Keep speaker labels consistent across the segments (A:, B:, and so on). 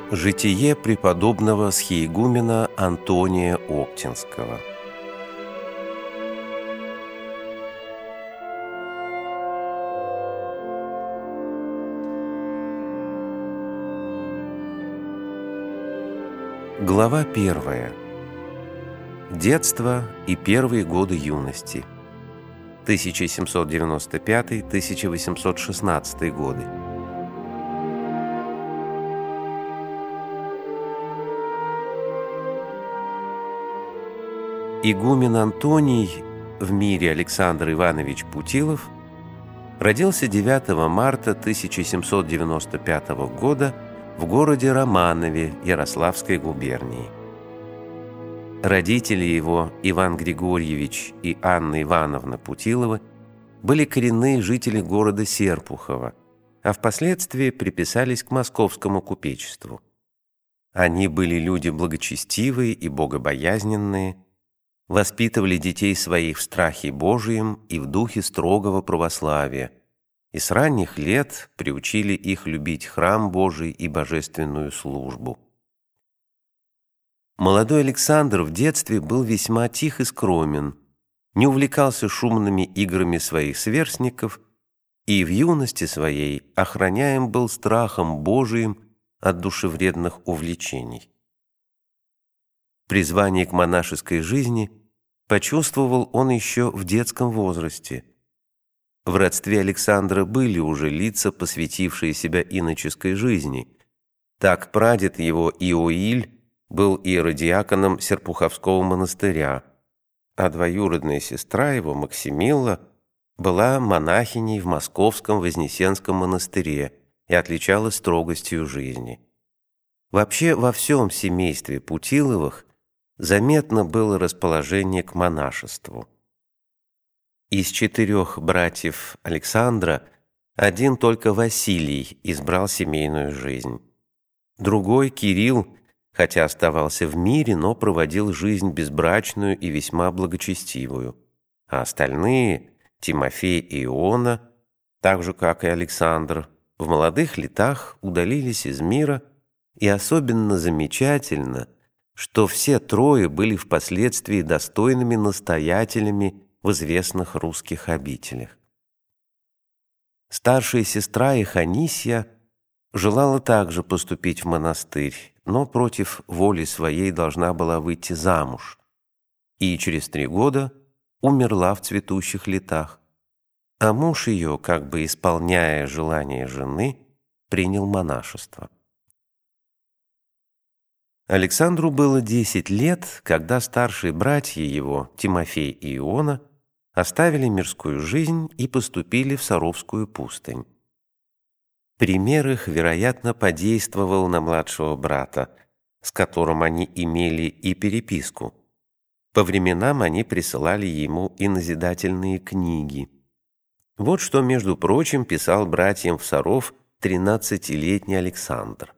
A: Житие преподобного схиегумена Антония Оптинского. Глава 1. Детство и первые годы юности. 1795-1816 годы. Игумен Антоний, в мире Александр Иванович Путилов, родился 9 марта 1795 года в городе Романове Ярославской губернии. Родители его, Иван Григорьевич и Анна Ивановна Путиловы, были коренные жители города Серпухова, а впоследствии приписались к московскому купечеству. Они были люди благочестивые и богобоязненные, воспитывали детей своих в страхе Божием и в духе строгого православия, и с ранних лет приучили их любить храм Божий и божественную службу. Молодой Александр в детстве был весьма тих и скромен, не увлекался шумными играми своих сверстников и в юности своей охраняем был страхом Божиим от душевредных увлечений. Призвание к монашеской жизни почувствовал он еще в детском возрасте. В родстве Александра были уже лица, посвятившие себя иноческой жизни. Так прадед его Иоиль был иеродиаконом Серпуховского монастыря, а двоюродная сестра его Максимилла была монахиней в Московском Вознесенском монастыре и отличалась строгостью жизни. Вообще во всем семействе Путиловых заметно было расположение к монашеству. Из 4 братьев Александра один только Василий избрал семейную жизнь. Другой, Кирилл, хотя оставался в мире, но проводил жизнь безбрачную и весьма благочестивую, а остальные, Тимофей и Иона, так же, как и Александр, в молодых летах удалились из мира, и особенно замечательно, что все трое были впоследствии достойными настоятелями в известных русских обителях. Старшая сестра их Анисья желала также поступить в монастырь, но против воли своей должна была выйти замуж, и через 3 года умерла в цветущих летах, а муж ее, как бы исполняя желание жены, принял монашество. Александру было 10 лет, когда старшие братья его, Тимофей и Иона, оставили мирскую жизнь и поступили в Саровскую пустынь. Пример их, вероятно, подействовал на младшего брата, с которым они имели и переписку. По временам они присылали ему и назидательные книги. Вот что, между прочим, писал братьям в Саров 13-летний Александр.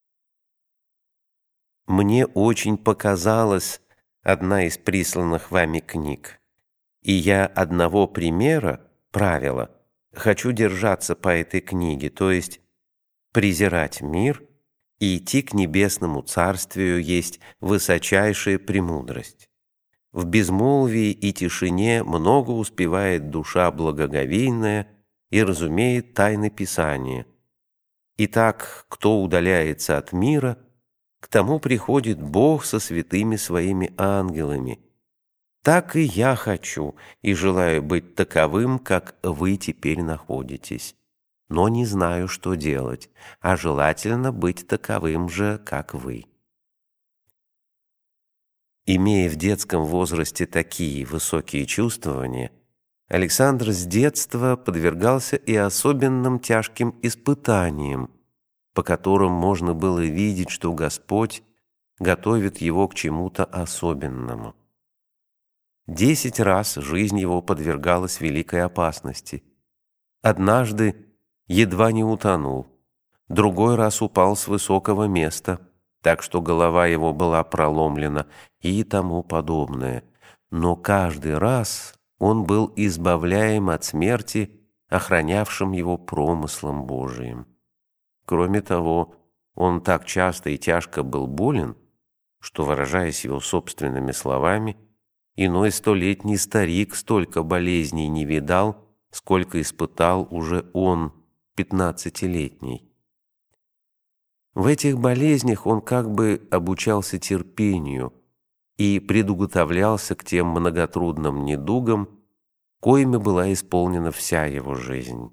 A: «Мне очень показалась одна из присланных вами книг, и я одного примера, правила, хочу держаться по этой книге, то есть презирать мир и идти к небесному царствию есть высочайшая премудрость. В безмолвии и тишине много успевает душа благоговейная и разумеет тайны Писания. Итак, кто удаляется от мира, к тому приходит Бог со святыми своими ангелами. Так и я хочу и желаю быть таковым, как вы теперь находитесь. Но не знаю, что делать, а желательно быть таковым же, как вы». Имея в детском возрасте такие высокие чувствования, Александр с детства подвергался и особенным тяжким испытаниям, по которым можно было видеть, что Господь готовит его к чему-то особенному. 10 раз жизнь его подвергалась великой опасности. Однажды едва не утонул, другой раз упал с высокого места, так что голова его была проломлена и тому подобное. Но каждый раз он был избавляем от смерти, охранявшим его промыслом Божиим. Кроме того, он так часто и тяжко был болен, что, выражаясь его собственными словами, иной столетний старик столько болезней не видал, сколько испытал уже он, 15-летний. В этих болезнях он как бы обучался терпению и предуготовлялся к тем многотрудным недугам, коими была исполнена вся его жизнь.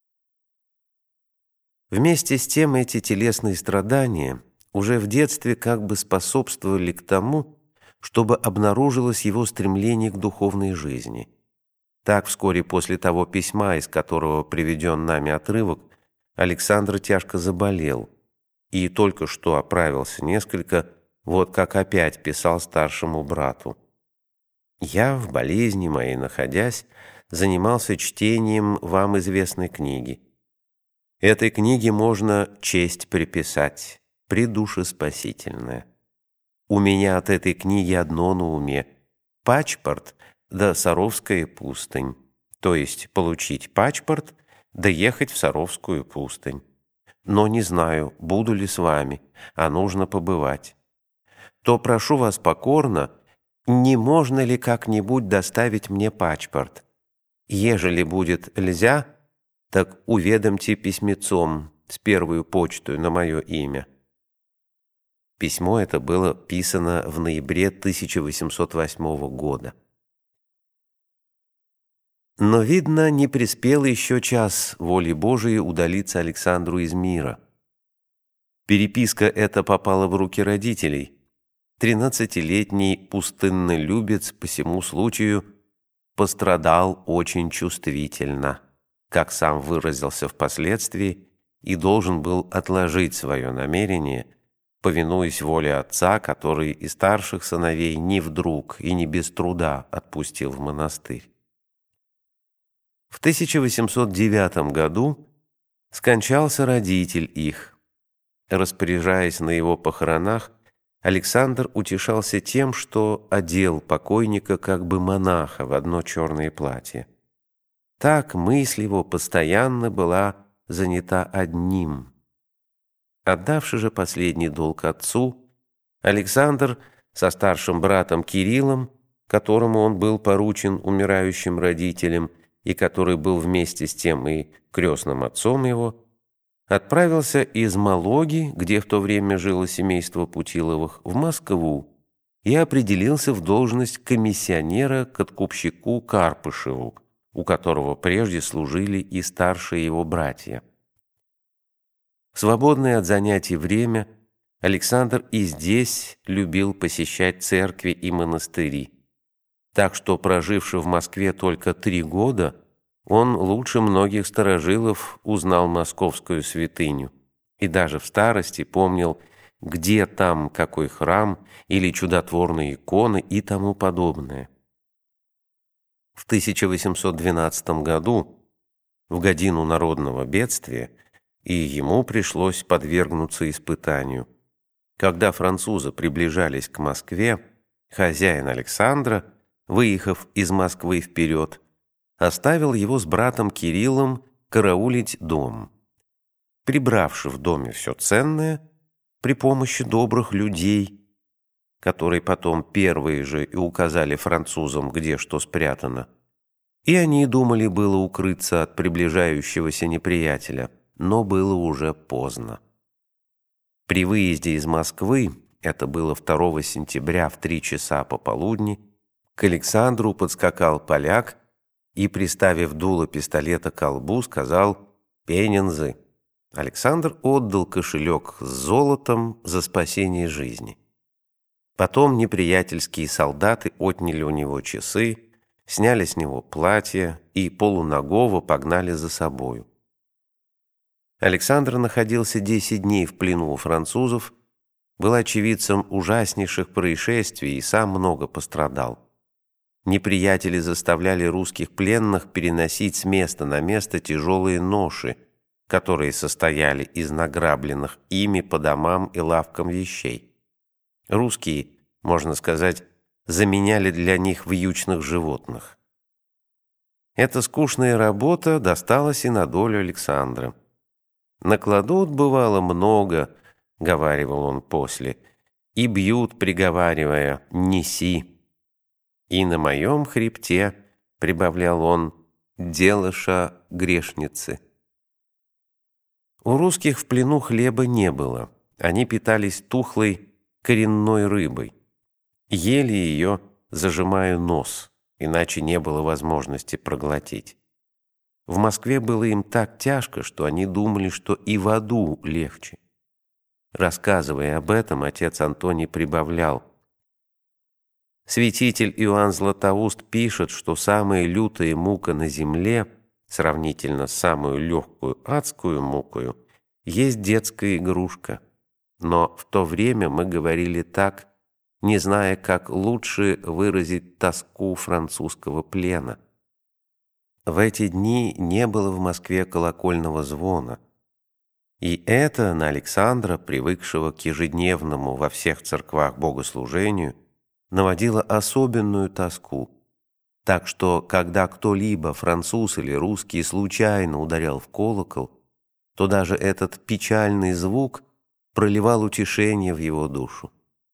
A: Вместе с тем эти телесные страдания уже в детстве как бы способствовали к тому, чтобы обнаружилось его стремление к духовной жизни. Так, вскоре после того письма, из которого приведен нами отрывок, Александр тяжко заболел и только что оправился несколько, вот как опять писал старшему брату. «Я, в болезни моей находясь, занимался чтением вам известной книги. Этой книге можно честь приписать, придушеспасительная. У меня от этой книги одно на уме – пачпорт да Саровская пустынь, то есть получить пачпорт да ехать в Саровскую пустынь. Но не знаю, буду ли с вами, а нужно побывать. То прошу вас покорно, не можно ли как-нибудь доставить мне пачпорт? Ежели будет нельзя, так уведомьте письмецом с первую почту на мое имя». Письмо это было писано в ноябре 1808 года. Но, видно, не приспел еще час воли Божией удалиться Александру из мира. Переписка эта попала в руки родителей. 13-летний пустыннолюбец по сему случаю пострадал очень чувствительно, как сам выразился впоследствии, и должен был отложить свое намерение, повинуясь воле отца, который и старших сыновей не вдруг и не без труда отпустил в монастырь. В 1809 году скончался родитель их. Распоряжаясь на его похоронах, Александр утешался тем, что одел покойника как бы монаха в одно черное платье. Так мысль его постоянно была занята одним. Отдавши же последний долг отцу, Александр со старшим братом Кириллом, которому он был поручен умирающим родителям и который был вместе с тем и крестным отцом его, отправился из Малоги, где в то время жило семейство Путиловых, в Москву и определился в должность комиссионера к откупщику Карпышеву, у которого прежде служили и старшие его братья. В свободное от занятий время Александр и здесь любил посещать церкви и монастыри, так что, проживши в Москве только 3 года, он лучше многих старожилов узнал московскую святыню и даже в старости помнил, где там какой храм или чудотворные иконы и тому подобное. В 1812 году, в годину народного бедствия, и ему пришлось подвергнуться испытанию. Когда французы приближались к Москве, хозяин Александра, выехав из Москвы вперед, оставил его с братом Кириллом караулить дом. Прибравши в доме все ценное, при помощи добрых людей, которые потом первые же и указали французам, где что спрятано, и они думали было укрыться от приближающегося неприятеля, но было уже поздно. При выезде из Москвы, это было 2 сентября в 3 часа пополудни, к Александру подскакал поляк и, приставив дуло пистолета к колбу, сказал «Пенинзы». Александр отдал кошелек с золотом за спасение жизни. Потом неприятельские солдаты отняли у него часы, сняли с него платье и полунагого погнали за собою. Александр находился 10 дней в плену у французов, был очевидцем ужаснейших происшествий и сам много пострадал. Неприятели заставляли русских пленных переносить с места на место тяжелые ноши, которые состояли из награбленных ими по домам и лавкам вещей. Русские, можно сказать, заменяли для них вьючных животных. Эта скучная работа досталась и на долю Александра. Накладут, бывало, много, говаривал он после, и бьют, приговаривая: «Неси». И на моем хребте, прибавлял он, делаша грешницы. У русских в плену хлеба не было. Они питались тухлой коренной рыбой. Ели ее, зажимая нос, иначе не было возможности проглотить. В Москве было им так тяжко, что они думали, что и в аду легче. Рассказывая об этом, отец Антоний прибавлял: святитель Иоанн Златоуст пишет, что самая лютая мука на земле, сравнительно с самую легкую адскую мукою, есть детская игрушка. Но в то время мы говорили так, не зная, как лучше выразить тоску французского плена. В эти дни не было в Москве колокольного звона. И это на Александра, привыкшего к ежедневному во всех церквах богослужению, наводило особенную тоску. Так что, когда кто-либо, француз или русский, случайно ударял в колокол, то даже этот печальный звук проливал утешение в его душу.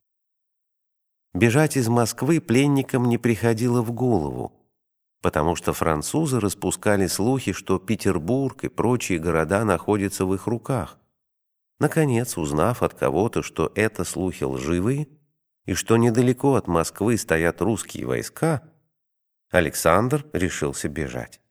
A: Бежать из Москвы пленникам не приходило в голову, потому что французы распускали слухи, что Петербург и прочие города находятся в их руках. Наконец, узнав от кого-то, что это слухи лживые, и что недалеко от Москвы стоят русские войска, Александр решился бежать.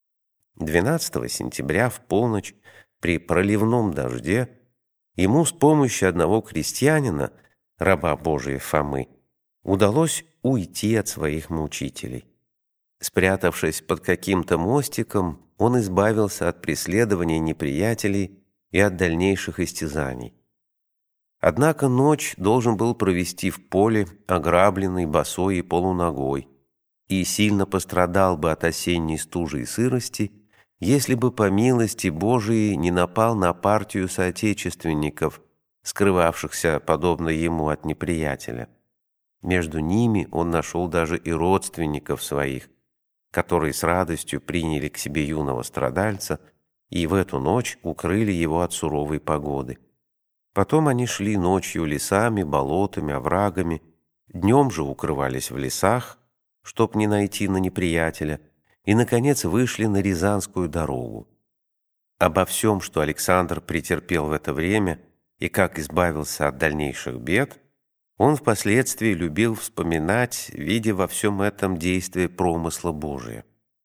A: 12 сентября в полночь при проливном дожде ему с помощью одного крестьянина, раба Божия Фомы, удалось уйти от своих мучителей. Спрятавшись под каким-то мостиком, он избавился от преследования неприятелей и от дальнейших истязаний. Однако ночь должен был провести в поле, ограбленный, босой и полуногой, и сильно пострадал бы от осенней стужи и сырости, если бы по милости Божией не напал на партию соотечественников, скрывавшихся, подобно ему, от неприятеля. Между ними он нашел даже и родственников своих, которые с радостью приняли к себе юного страдальца и в эту ночь укрыли его от суровой погоды. Потом они шли ночью лесами, болотами, оврагами, днем же укрывались в лесах, чтоб не найти на неприятеля, и, наконец, вышли на Рязанскую дорогу. Обо всем, что Александр претерпел в это время и как избавился от дальнейших бед, он впоследствии любил вспоминать, видя во всем этом действие промысла Божия.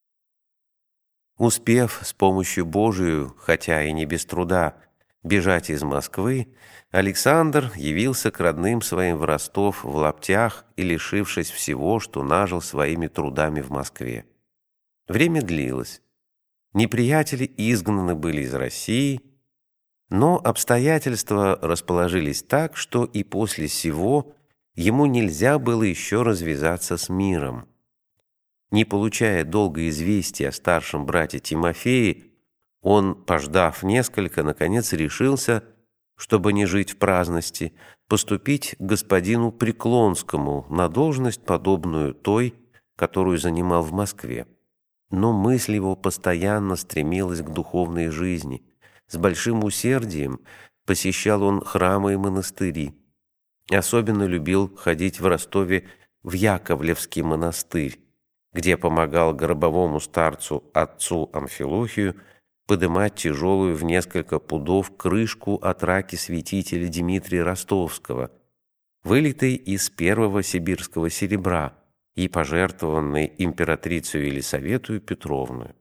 A: Успев с помощью Божию, хотя и не без труда, бежать из Москвы, Александр явился к родным своим в Ростов в лаптях и лишившись всего, что нажил своими трудами в Москве. Время длилось. Неприятели изгнаны были из России, но обстоятельства расположились так, что и после сего ему нельзя было еще развязаться с миром. Не получая долго известия о старшем брате Тимофее, он, пождав несколько, наконец решился, чтобы не жить в праздности, поступить к господину Преклонскому на должность, подобную той, которую занимал в Москве. Но мысль его постоянно стремилась к духовной жизни. С большим усердием посещал он храмы и монастыри. Особенно любил ходить в Ростове в Яковлевский монастырь, где помогал гробовому старцу отцу Амфилохию подымать тяжелую в несколько пудов крышку от раки святителя Дмитрия Ростовского, вылитой из первого сибирского серебра и пожертвованной императрицей Елисаветою Петровну.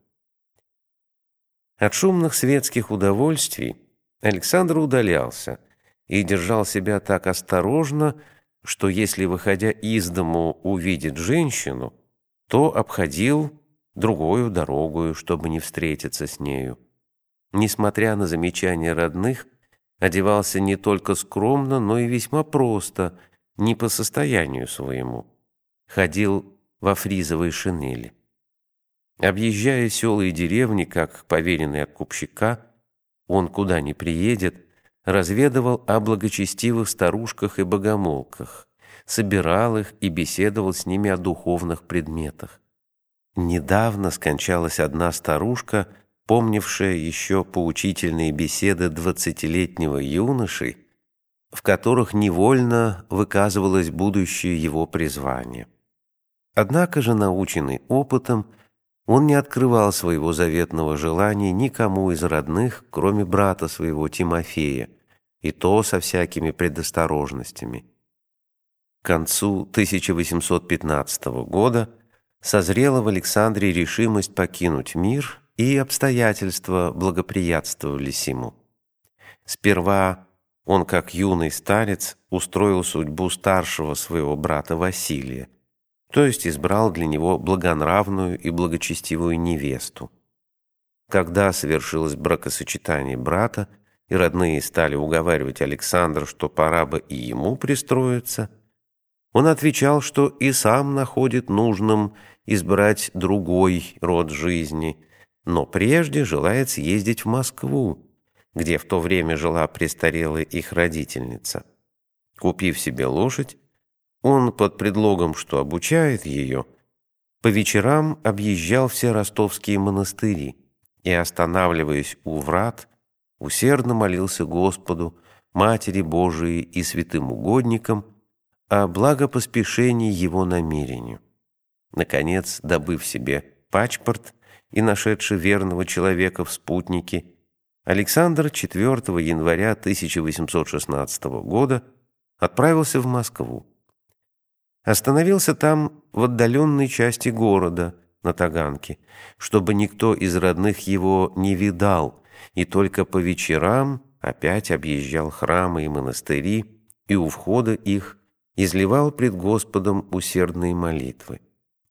A: От шумных светских удовольствий Александр удалялся и держал себя так осторожно, что если, выходя из дому, увидит женщину, то обходил другую дорогою, чтобы не встретиться с нею. Несмотря на замечания родных, одевался не только скромно, но и весьма просто, не по состоянию своему. Ходил во фризовой шинели. Объезжая села и деревни, как поверенный откупщика, он куда ни приедет, разведывал о благочестивых старушках и богомолках, собирал их и беседовал с ними о духовных предметах. Недавно скончалась одна старушка, помнившая еще поучительные беседы 20-летнего юноши, в которых невольно выказывалось будущее его призвание. Однако же, наученный опытом, он не открывал своего заветного желания никому из родных, кроме брата своего Тимофея, и то со всякими предосторожностями. К концу 1815 года созрела в Александре решимость покинуть мир, и обстоятельства благоприятствовали сему. Сперва он, как юный старец, устроил судьбу старшего своего брата Василия, то есть избрал для него благонравную и благочестивую невесту. Когда совершилось бракосочетание брата, и родные стали уговаривать Александра, что пора бы и ему пристроиться, он отвечал, что и сам находит нужным избрать другой род жизни, но прежде желает съездить в Москву, где в то время жила престарелая их родительница. Купив себе лошадь, он под предлогом, что обучает ее, по вечерам объезжал все ростовские монастыри и, останавливаясь у врат, усердно молился Господу, Матери Божией и святым угодникам о благопоспешении его намерению. Наконец, добыв себе пачпорт и нашедший верного человека в спутнике, Александр 4 января 1816 года отправился в Москву. Остановился там в отдаленной части города, на Таганке, чтобы никто из родных его не видал, и только по вечерам опять объезжал храмы и монастыри, и у входа их изливал пред Господом усердные молитвы.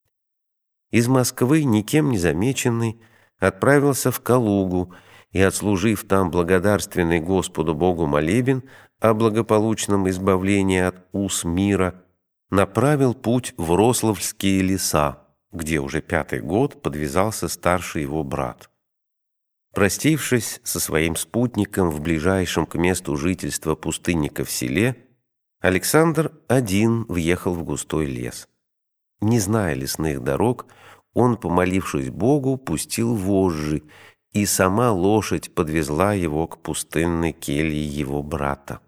A: Из Москвы, никем не замеченный, отправился в Калугу и, отслужив там благодарственный Господу Богу молебен о благополучном избавлении от уз мира, направил путь в Рославльские леса, где уже 5-й год подвязался старший его брат. Простившись со своим спутником в ближайшем к месту жительства пустынников селе, Александр один въехал в густой лес. Не зная лесных дорог, он, помолившись Богу, пустил вожжи, и сама лошадь подвезла его к пустынной келье его брата.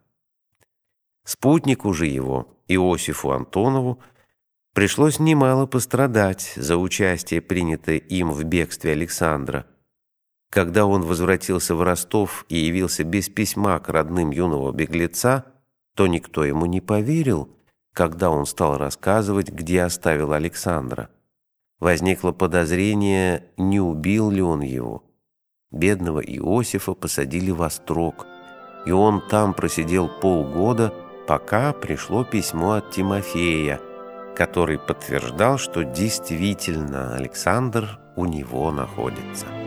A: Спутнику же его, Иосифу Антонову, пришлось немало пострадать за участие, принятое им в бегстве Александра. Когда он возвратился в Ростов и явился без письма к родным юного беглеца, то никто ему не поверил, когда он стал рассказывать, где оставил Александра. Возникло подозрение, не убил ли он его. Бедного Иосифа посадили в острог, и он там просидел полгода, пока пришло письмо от Тимофея, который подтверждал, что действительно Александр у него находится.